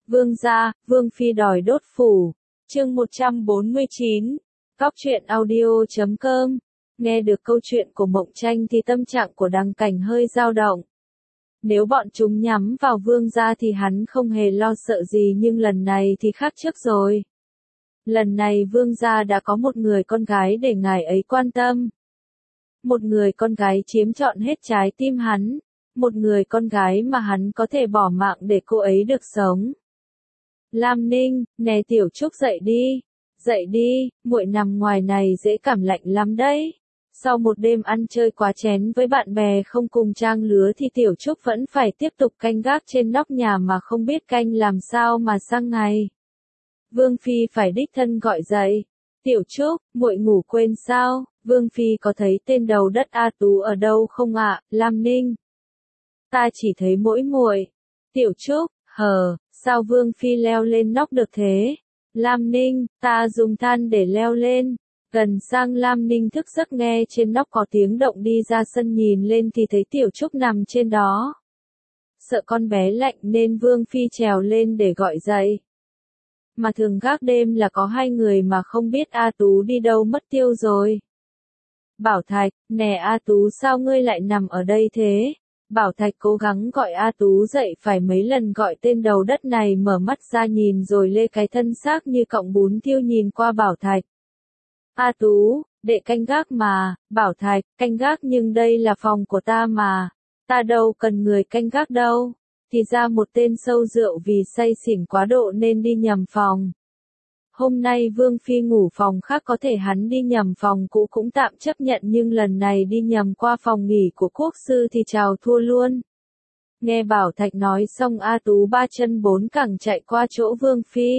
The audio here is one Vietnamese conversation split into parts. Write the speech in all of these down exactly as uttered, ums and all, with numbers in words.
Vương gia, Vương phi đòi đốt phủ. Chương một trăm bốn mươi chín. Cóc truyện audio chấm com. Nghe được câu chuyện của Mộng Tranh thì tâm trạng của Đằng Cảnh hơi dao động. Nếu bọn chúng nhắm vào Vương gia thì hắn không hề lo sợ gì, nhưng lần này thì khác trước rồi. Lần này Vương gia đã có một người con gái để ngài ấy quan tâm. Một người con gái chiếm trọn hết trái tim hắn. Một người con gái mà hắn có thể bỏ mạng để cô ấy được sống. Lam Ninh, nè Tiểu Trúc dậy đi. Dậy đi, muội nằm ngoài này dễ cảm lạnh lắm đấy. Sau một đêm ăn chơi quá chén với bạn bè không cùng trang lứa thì Tiểu Trúc vẫn phải tiếp tục canh gác trên nóc nhà mà không biết canh làm sao mà sang ngày. Vương Phi phải đích thân gọi dậy. Tiểu Trúc, muội ngủ quên sao? Vương Phi có thấy tên đầu đất A Tú ở đâu không ạ? Lam Ninh. Ta chỉ thấy mỗi muội. Tiểu Trúc, hờ, sao Vương Phi leo lên nóc được thế? Lam Ninh, ta dùng than để leo lên. Gần sang Lam Ninh thức giấc nghe trên nóc có tiếng động, đi ra sân nhìn lên thì thấy Tiểu Trúc nằm trên đó. Sợ con bé lạnh nên Vương Phi trèo lên để gọi dậy. Mà thường gác đêm là có hai người mà không biết A Tú đi đâu mất tiêu rồi. Bảo Thạch, nè A Tú, sao ngươi lại nằm ở đây thế? Bảo Thạch cố gắng gọi A Tú dậy, phải mấy lần gọi tên đầu đất này mở mắt ra nhìn rồi lê cái thân xác như cọng bún thiêu nhìn qua Bảo Thạch. A Tú, đệ canh gác mà. Bảo Thạch, canh gác nhưng đây là phòng của ta mà. Ta đâu cần người canh gác đâu. Thì ra một tên sâu rượu vì say xỉn quá độ nên đi nhầm phòng. Hôm nay Vương Phi ngủ phòng khác, có thể hắn đi nhầm phòng cũ cũng tạm chấp nhận, nhưng lần này đi nhầm qua phòng nghỉ của quốc sư thì chào thua luôn. Nghe Bảo Thạch nói xong, A Tú ba chân bốn cẳng chạy qua chỗ Vương Phi.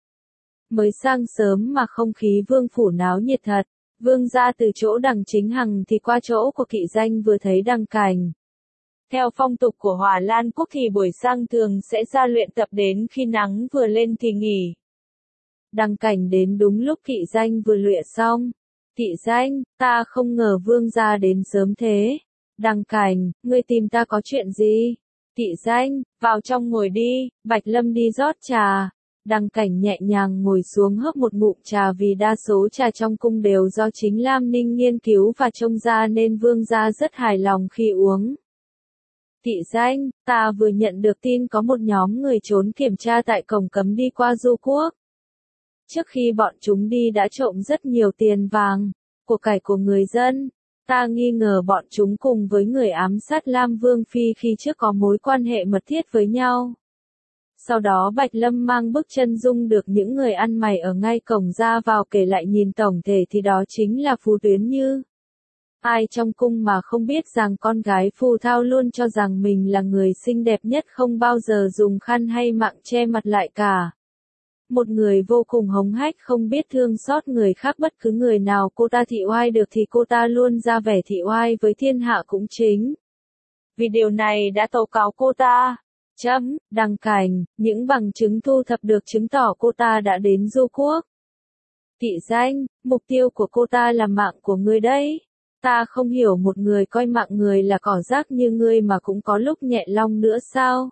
Mới sáng sớm mà không khí vương phủ náo nhiệt thật. Vương ra từ chỗ Đằng Chính Hằng thì qua chỗ của Kỵ Danh vừa thấy Đằng Cảnh. Theo phong tục của Hòa Lan Quốc thì buổi sáng thường sẽ ra luyện tập, đến khi nắng vừa lên thì nghỉ. Đằng Cảnh đến đúng lúc Kỵ Danh vừa luyện xong. Kỵ Danh, ta không ngờ Vương gia đến sớm thế. Đằng Cảnh, ngươi tìm ta có chuyện gì? Kỵ Danh, vào trong ngồi đi, Bạch Lâm đi rót trà. Đằng Cảnh nhẹ nhàng ngồi xuống hớp một ngụm trà, vì đa số trà trong cung đều do chính Lam Ninh nghiên cứu và trông ra nên Vương gia rất hài lòng khi uống. Kỵ Danh, ta vừa nhận được tin có một nhóm người trốn kiểm tra tại cổng cấm đi qua Du Quốc. Trước khi bọn chúng đi đã trộm rất nhiều tiền vàng, của cải của người dân. Ta nghi ngờ bọn chúng cùng với người ám sát Lam Vương Phi khi trước có mối quan hệ mật thiết với nhau. Sau đó Bạch Lâm mang bức chân dung được những người ăn mày ở ngay cổng ra vào kể lại, nhìn tổng thể thì đó chính là Phù Tuyến Như. Ai trong cung mà không biết rằng con gái Phù Thao luôn cho rằng mình là người xinh đẹp nhất, không bao giờ dùng khăn hay mạng che mặt lại cả. Một người vô cùng hống hách, không biết thương xót người khác, bất cứ người nào cô ta thị oai được thì cô ta luôn ra vẻ thị oai với thiên hạ cũng chính. Vì điều này đã tố cáo cô ta. Chấm, Đằng Cảnh, những bằng chứng thu thập được chứng tỏ cô ta đã đến Du Quốc. Kỵ Danh, mục tiêu của cô ta là mạng của ngươi đấy. Ta không hiểu một người coi mạng người là cỏ rác như ngươi mà cũng có lúc nhẹ lòng nữa sao?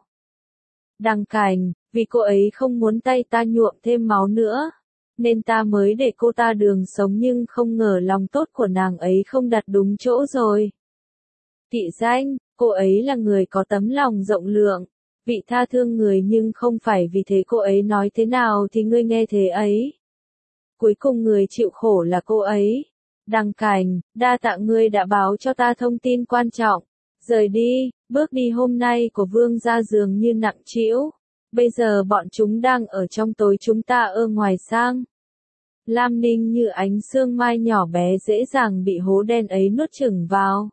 Đằng Cảnh, vì cô ấy không muốn tay ta nhuộm thêm máu nữa, nên ta mới để cô ta đường sống, nhưng không ngờ lòng tốt của nàng ấy không đặt đúng chỗ rồi. Kỵ Danh, cô ấy là người có tấm lòng rộng lượng, vị tha thương người, nhưng không phải vì thế cô ấy nói thế nào thì ngươi nghe thế ấy. Cuối cùng người chịu khổ là cô ấy. Đằng Cảnh, đa tạ ngươi đã báo cho ta thông tin quan trọng. Rời đi, bước đi hôm nay của Vương gia dường như nặng trĩu. Bây giờ bọn chúng đang ở trong tối, chúng ta ở ngoài sang. Lam Ninh như ánh sương mai nhỏ bé dễ dàng bị hố đen ấy nuốt chửng vào.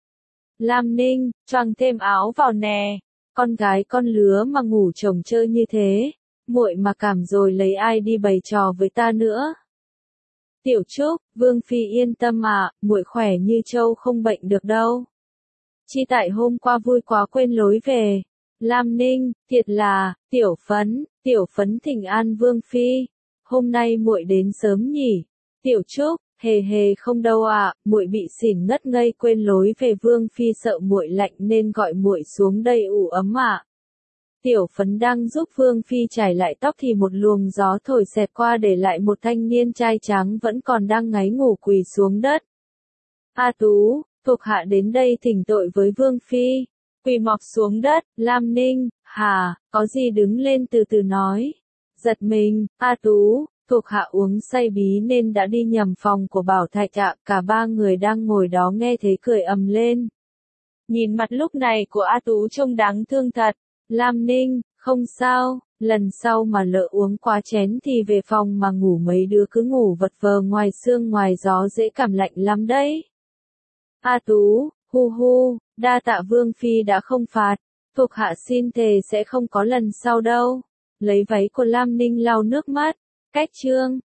Lam Ninh, choàng thêm áo vào nè. Con gái con lứa mà ngủ chồng chơi như thế, muội mà cảm rồi lấy ai đi bày trò với ta nữa. Tiểu Trúc, Vương Phi yên tâm ạ, à, muội khỏe như trâu, không bệnh được đâu. Chi tại hôm qua vui quá quên lối về. Lam Ninh, thiệt là, Tiểu Phấn, Tiểu Phấn thỉnh an Vương Phi. Hôm nay muội đến sớm nhỉ? Tiểu Trúc, hề hề không đâu ạ, à, muội bị xỉn ngất ngây quên lối về, Vương Phi sợ muội lạnh nên gọi muội xuống đây ủ ấm ạ. À. Tiểu Phấn đang giúp Vương Phi chải lại tóc thì một luồng gió thổi xẹt qua để lại một thanh niên trai trắng vẫn còn đang ngáy ngủ quỳ xuống đất. A Tú, thuộc hạ đến đây thỉnh tội với Vương Phi. Quỳ mọp xuống đất, Lam Ninh, hà, có gì đứng lên từ từ nói. Giật mình, A Tú, thuộc hạ uống say bí nên đã đi nhầm phòng của Bảo Thạch ạ. Cả ba người đang ngồi đó nghe thấy cười ầm lên. Nhìn mặt lúc này của A Tú trông đáng thương thật. Lam Ninh, không sao, lần sau mà lỡ uống quá chén thì về phòng mà ngủ, mấy đứa cứ ngủ vật vờ ngoài sương ngoài gió dễ cảm lạnh lắm đấy. A Tú, hu hu, đa tạ Vương Phi đã không phạt, thuộc hạ xin thề sẽ không có lần sau đâu. Lấy váy của Lam Ninh lau nước mắt, cách chương.